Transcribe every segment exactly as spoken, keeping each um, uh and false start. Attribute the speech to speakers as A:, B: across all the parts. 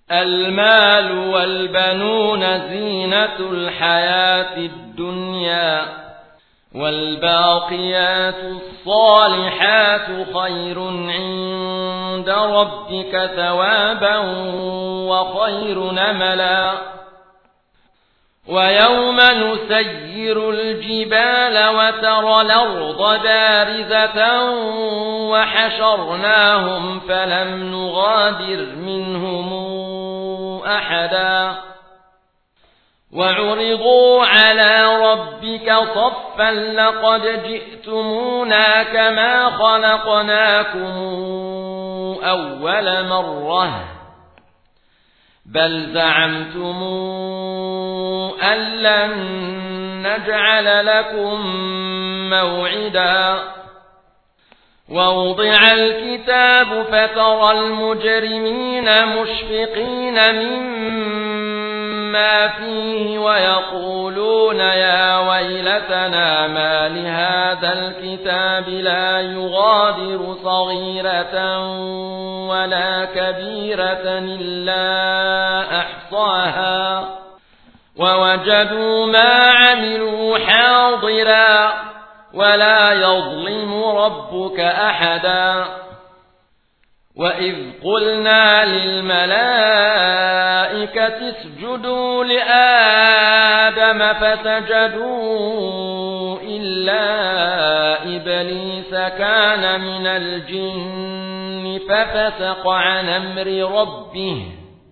A: المال والبنون زينة الحياة الدنيا والباقيات الصالحات خير عند ربك ثوابا وخير نملا ويوم نسير الجبال وترى الأرض بارزة وحشرناهم فلم نغادر منهم أحدا وعرضوا على ربك صفا لقد جئتمونا كما خلقناكم أول مرة بل زعمتم أن لن نجعل لكم موعدا ووضع الكتاب فترى المجرمين مشفقين مما فيه ويقولون يا ويلتنا ما لهذا الكتاب لا يغادر صغيرة ولا كبيرة إلا أحصاها ووجدوا ما عملوا حاضرا ولا يظلم ربك أحدا وإذ قلنا للملائكة اسجدوا لآدم فسجدوا إلا إبليس كان من الجن ففسق عن أمر ربه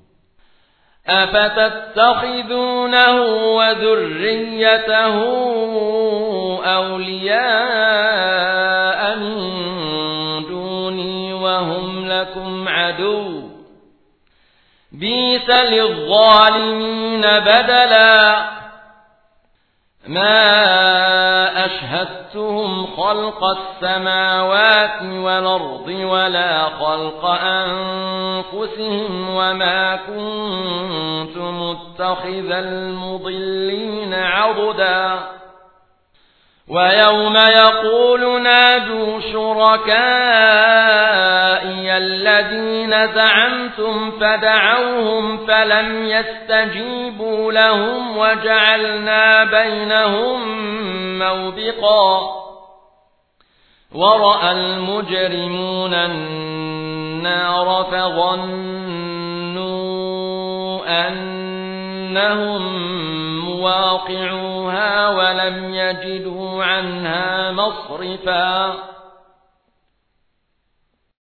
A: أفتتخذونه وذريته أولياء من دوني وهم لكم عدو بئس للظالمين بدلا ما أشهدتهم خلق السماوات والأرض ولا خلق أنفسهم وما كنت متخذ المضلين عضدا ويوم يقول نادوا شركائي الذين زعمتم فدعوهم فلم يستجيبوا لهم وجعلنا بينهم موبقا ورأى المجرمون النار فظنوا أنهم مواقعوها ولم يجدوا عنها مصرفا